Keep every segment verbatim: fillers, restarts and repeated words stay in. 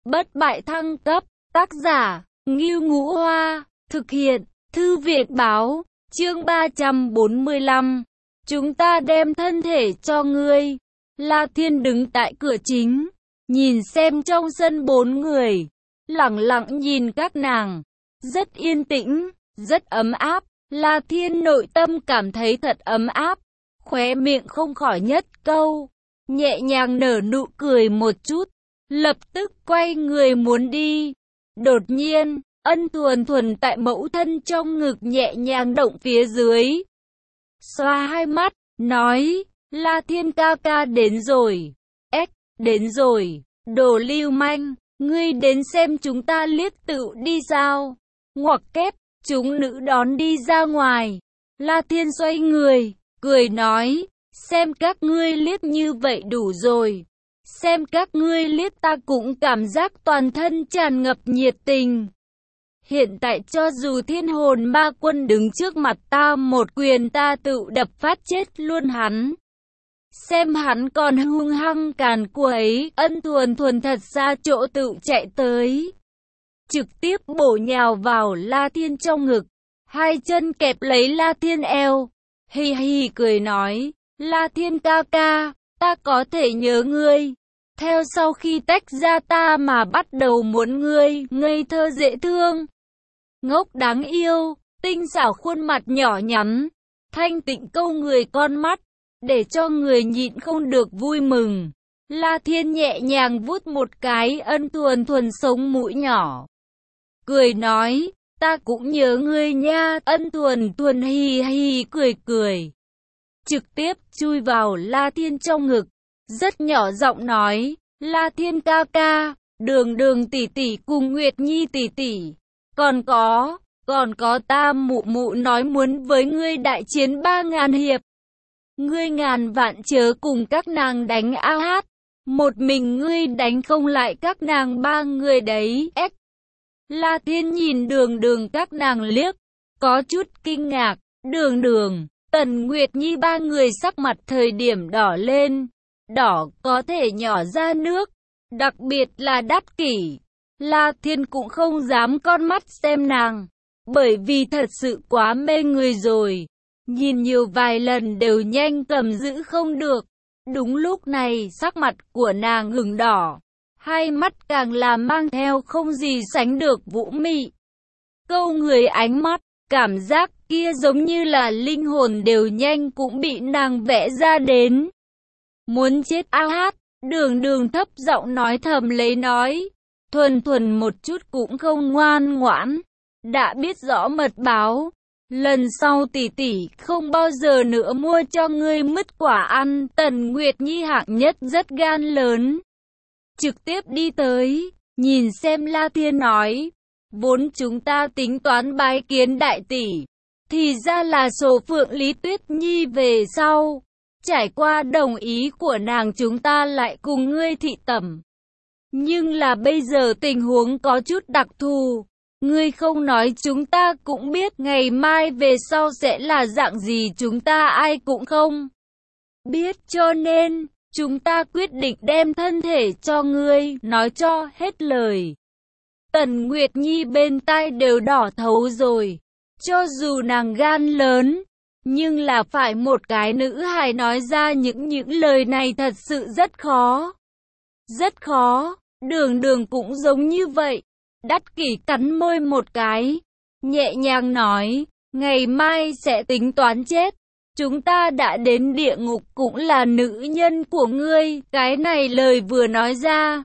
Bất bại thăng cấp, tác giả, Ngưu Ngũ Hoa, thực hiện, Thư viện báo, chương ba trăm bốn mươi lăm. Chúng ta đem thân thể cho ngươi. La Thiên đứng tại cửa chính, nhìn xem trong sân bốn người, lẳng lặng nhìn các nàng, rất yên tĩnh, rất ấm áp. La Thiên nội tâm cảm thấy thật ấm áp, khóe miệng không khỏi nhất câu, nhẹ nhàng nở nụ cười một chút, lập tức quay người muốn đi. Đột nhiên, Ân Thuần Thuần tại mẫu thân trong ngực nhẹ nhàng động phía dưới, xoa hai mắt, nói, La Thiên ca ca đến rồi, ếch, đến rồi, đồ lưu manh, ngươi đến xem chúng ta liếc tựu đi sao, ngoặc kép, chúng nữ đón đi ra ngoài. La Thiên xoay người, cười nói, xem các ngươi liếc như vậy đủ rồi, xem các ngươi liếc ta cũng cảm giác toàn thân tràn ngập nhiệt tình. Hiện tại cho dù thiên hồn ma quân đứng trước mặt ta một quyền ta tự đập phát chết luôn hắn. Xem hắn còn hung hăng càn quấy. Ân Thuần Thuần thật ra chỗ tự chạy tới, trực tiếp bổ nhào vào La Thiên trong ngực, hai chân kẹp lấy La Thiên eo, hì hì cười nói, La Thiên ca ca, ta có thể nhớ ngươi. Theo sau khi tách ra ta mà bắt đầu muốn ngươi, ngây thơ dễ thương, ngốc đáng yêu, tinh xảo khuôn mặt nhỏ nhắn, thanh tịnh câu người con mắt, để cho người nhịn không được vui mừng. La Thiên nhẹ nhàng vuốt một cái Ân Thuần Thuần sống mũi nhỏ, cười nói, ta cũng nhớ ngươi nha. Ân Thuần Thuần hì hì cười cười, trực tiếp chui vào La Thiên trong ngực, rất nhỏ giọng nói, La Thiên ca ca, Đường Đường tỷ tỷ cùng Nguyệt Nhi tỷ tỷ, còn có, còn có ta mụ mụ nói muốn với ngươi đại chiến ba ngàn hiệp. Ngươi ngàn vạn chớ cùng các nàng đánh a hát, một mình ngươi đánh không lại các nàng ba người đấy. Ếch. La Thiên nhìn Đường Đường các nàng liếc, có chút kinh ngạc. Đường Đường, Tần Nguyệt Nhi ba người sắc mặt thời điểm đỏ lên, đỏ có thể nhỏ ra nước, đặc biệt là Đắc Kỷ. La Thiên cũng không dám con mắt xem nàng, bởi vì thật sự quá mê người rồi, nhìn nhiều vài lần đều nhanh cầm giữ không được. Đúng lúc này sắc mặt của nàng ửng đỏ, hai mắt càng là mang theo không gì sánh được vũ mị, câu người ánh mắt, cảm giác kia giống như là linh hồn đều nhanh cũng bị nàng vẽ ra đến. Muốn chết a hát. Đường Đường thấp giọng nói thầm lấy nói, Thuần Thuần một chút cũng không ngoan ngoãn, đã biết rõ mật báo, lần sau tỷ tỷ không bao giờ nữa mua cho ngươi mứt quả ăn. Tần Nguyệt Nhi hạng nhất rất gan lớn, trực tiếp đi tới, nhìn xem La Thiên nói, vốn chúng ta tính toán bái kiến đại tỷ, thì ra là số Phượng Lý Tuyết Nhi về sau. Trải qua đồng ý của nàng chúng ta lại cùng ngươi thị tẩm. Nhưng là bây giờ tình huống có chút đặc thù. Ngươi không nói chúng ta cũng biết ngày mai về sau sẽ là dạng gì, chúng ta ai cũng không biết, cho nên chúng ta quyết định đem thân thể cho ngươi. Nói cho hết lời, Tần Nguyệt Nhi bên tai đều đỏ thấu rồi. Cho dù nàng gan lớn, nhưng là phải một cái nữ hài nói ra những những lời này thật sự rất khó. Rất khó. Đường Đường cũng giống như vậy. Đắc Kỷ cắn môi một cái, nhẹ nhàng nói, ngày mai sẽ tính toán chết. Chúng ta đã đến địa ngục cũng là nữ nhân của ngươi. Cái này lời vừa nói ra,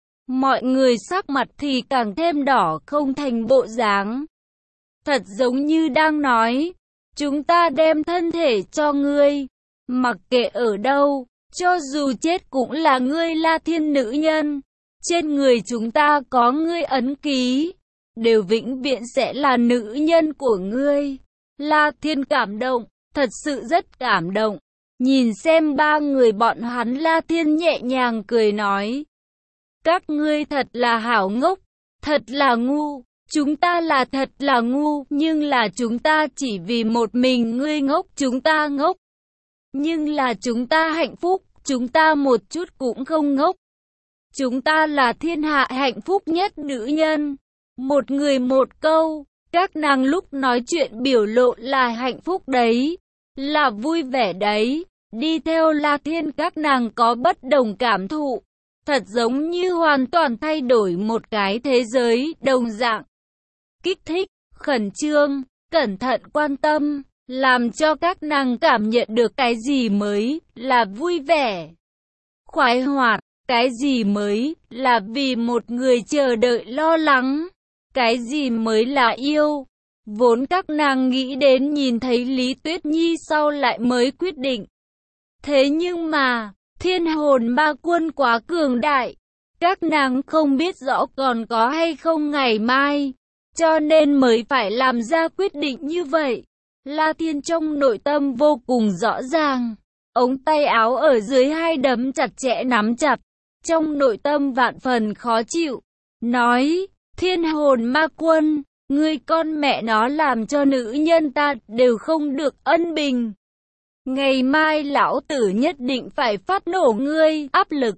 mọi người sắc mặt thì càng thêm đỏ không thành bộ dáng. Thật giống như đang nói, chúng ta đem thân thể cho ngươi, mặc kệ ở đâu, cho dù chết cũng là ngươi La Thiên nữ nhân. Trên người chúng ta có ngươi ấn ký, đều vĩnh viễn sẽ là nữ nhân của ngươi. La Thiên cảm động, thật sự rất cảm động. Nhìn xem ba người bọn hắn, La Thiên nhẹ nhàng cười nói, các ngươi thật là hảo ngốc, thật là ngu. Chúng ta là thật là ngu, nhưng là chúng ta chỉ vì một mình ngươi ngốc, chúng ta ngốc. Nhưng là chúng ta hạnh phúc, chúng ta một chút cũng không ngốc. chúng ta là thiên hạ hạnh phúc nhất nữ nhân. Một người một câu, các nàng lúc nói chuyện biểu lộ là hạnh phúc đấy, là vui vẻ đấy. Đi theo La Thiên các nàng có bất đồng cảm thụ, thật giống như hoàn toàn thay đổi một cái thế giới đồng dạng. Kích thích, khẩn trương, cẩn thận quan tâm, làm cho các nàng cảm nhận được cái gì mới là vui vẻ, khoái hoạt, cái gì mới là vì một người chờ đợi lo lắng, cái gì mới là yêu. Vốn các nàng nghĩ đến nhìn thấy Lý Tuyết Nhi sau lại mới quyết định. Thế nhưng mà, thiên hồn ma quân quá cường đại, các nàng không biết rõ còn có hay không ngày mai, cho nên mới phải làm ra quyết định như vậy. La Thiên trong nội tâm vô cùng rõ ràng, ống tay áo ở dưới hai đấm chặt chẽ nắm chặt, trong nội tâm vạn phần khó chịu, nói, thiên hồn ma quân, ngươi con mẹ nó làm cho nữ nhân ta đều không được ân bình. Ngày mai lão tử nhất định phải phát nổ ngươi, áp lực.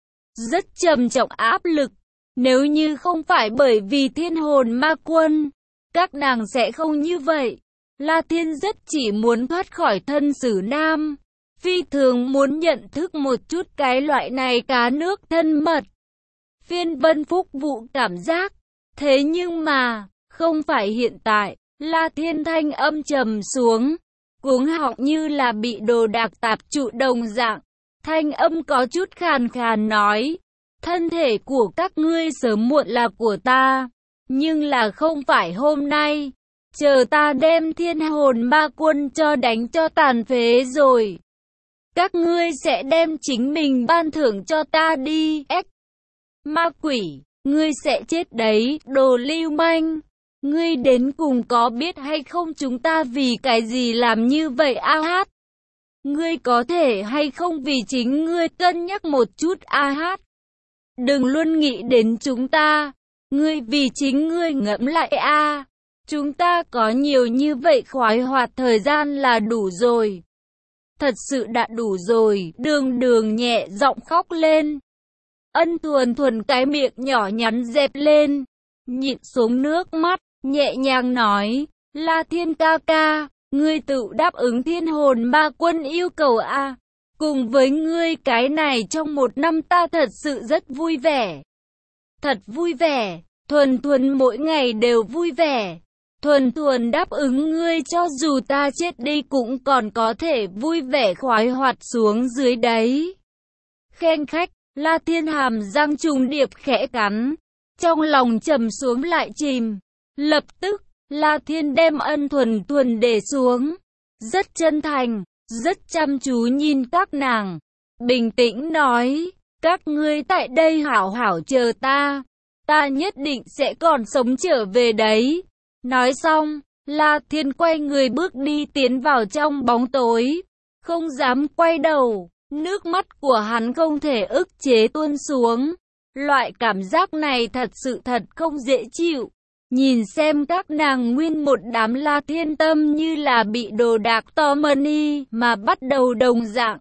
Rất trầm trọng áp lực. Nếu như không phải bởi vì thiên hồn ma quân, các nàng sẽ không như vậy. La Thiên rất chỉ muốn thoát khỏi thân xử nam. Phi thường muốn nhận thức một chút cái loại này cá nước thân mật. Phiên vân phúc vụ cảm giác. Thế nhưng mà, không phải hiện tại. La Thiên thanh âm trầm xuống, cuống họng như là bị đồ đạc tạp trụ đồng dạng. Thanh âm có chút khàn khàn nói, thân thể của các ngươi sớm muộn là của ta, nhưng là không phải hôm nay. Chờ ta đem thiên hồn ma quân cho đánh cho tàn phế rồi, các ngươi sẽ đem chính mình ban thưởng cho ta đi. Ếch, ma quỷ, ngươi sẽ chết đấy, đồ lưu manh. Ngươi đến cùng có biết hay không chúng ta vì cái gì làm như vậy a hát? Ngươi có thể hay không vì chính ngươi cân nhắc một chút a hát? Đừng luôn nghĩ đến chúng ta. Ngươi vì chính ngươi ngẫm lại a. Chúng ta có nhiều như vậy khoái hoạt thời gian là đủ rồi. Thật sự đã đủ rồi. Đường đường nhẹ giọng khóc lên. Ân Thuần Thuần cái miệng nhỏ nhắn dẹp lên, nhịn xuống nước mắt, nhẹ nhàng nói, La Thiên ca ca, ngươi tự đáp ứng thiên hồn ma quân yêu cầu a. À. Cùng với ngươi cái này trong một năm ta thật sự rất vui vẻ. Thật vui vẻ, Thuần Thuần mỗi ngày đều vui vẻ. Thuần Thuần đáp ứng ngươi cho dù ta chết đi cũng còn có thể vui vẻ khoái hoạt xuống dưới đấy. Khen khách, La Thiên hàm răng trùng điệp khẽ cắn, trong lòng trầm xuống lại chìm. Lập tức, La Thiên đem Ân Thuần Thuần để xuống, rất chân thành, rất chăm chú nhìn các nàng, bình tĩnh nói, các ngươi tại đây hảo hảo chờ ta, ta nhất định sẽ còn sống trở về đấy. Nói xong, La Thiên quay người bước đi tiến vào trong bóng tối, không dám quay đầu, nước mắt của hắn không thể ức chế tuôn xuống. Loại cảm giác này thật sự thật không dễ chịu. Nhìn xem các nàng nguyên một đám La Thiên tâm như là bị đồ đạc to money mà bắt đầu đồng dạng.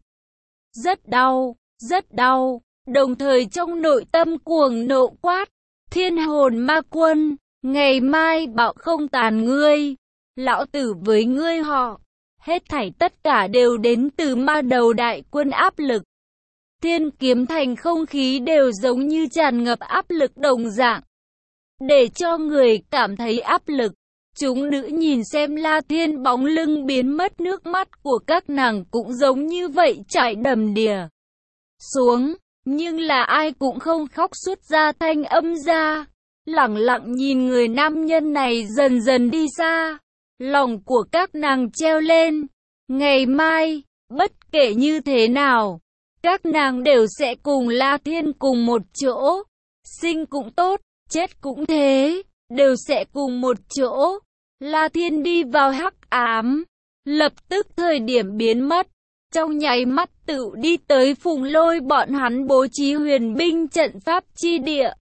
Rất đau, rất đau, đồng thời trong nội tâm cuồng nộ quát, thiên hồn ma quân, ngày mai bạo không tàn ngươi, lão tử với ngươi họ, hết thảy tất cả đều đến từ ma đầu đại quân áp lực. Thiên kiếm thành không khí đều giống như tràn ngập áp lực đồng dạng, để cho người cảm thấy áp lực. Chúng nữ nhìn xem La Thiên bóng lưng biến mất, nước mắt của các nàng cũng giống như vậy chảy đầm đìa xuống, nhưng là ai cũng không khóc xuất ra thanh âm ra, lặng lặng nhìn người nam nhân này dần dần đi xa. Lòng của các nàng treo lên, ngày mai, bất kể như thế nào, các nàng đều sẽ cùng La Thiên cùng một chỗ, sinh cũng tốt, chết cũng thế, đều sẽ cùng một chỗ. La Thiên đi vào hắc ám, lập tức thời điểm biến mất, trong nháy mắt tự đi tới Phùng Lôi bọn hắn bố trí huyền binh trận pháp chi địa.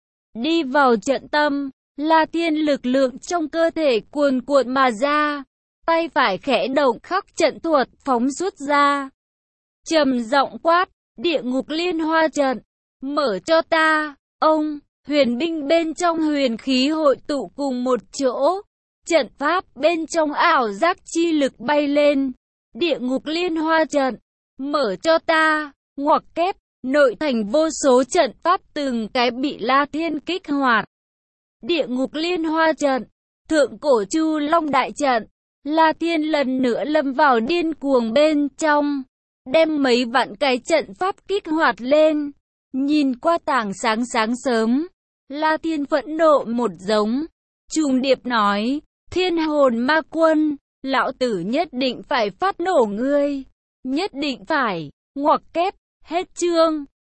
Đi vào trận tâm, La Thiên lực lượng trong cơ thể cuồn cuộn mà ra, tay phải khẽ động khắc trận thuật phóng xuất ra. Trầm giọng quát, địa ngục liên hoa trận, Mở cho ta, ông, huyền binh bên trong huyền khí hội tụ cùng một chỗ. Trận pháp bên trong ảo giác chi lực bay lên. Địa ngục liên hoa trận. Mở cho ta, ngoặc kép, nội thành vô số trận pháp từng cái bị La Thiên kích hoạt. Địa ngục liên hoa trận. Thượng cổ Chu Long đại trận. La Thiên lần nữa lâm vào điên cuồng bên trong. Đem mấy vạn cái trận pháp kích hoạt lên. Nhìn qua tảng sáng sáng sớm. La Thiên phẫn nộ một giống. Trùng điệp nói. Thiên hồn ma quân. Lão tử nhất định phải phát nổ ngươi. Nhất định phải. Ngoặc kép. Hết chương.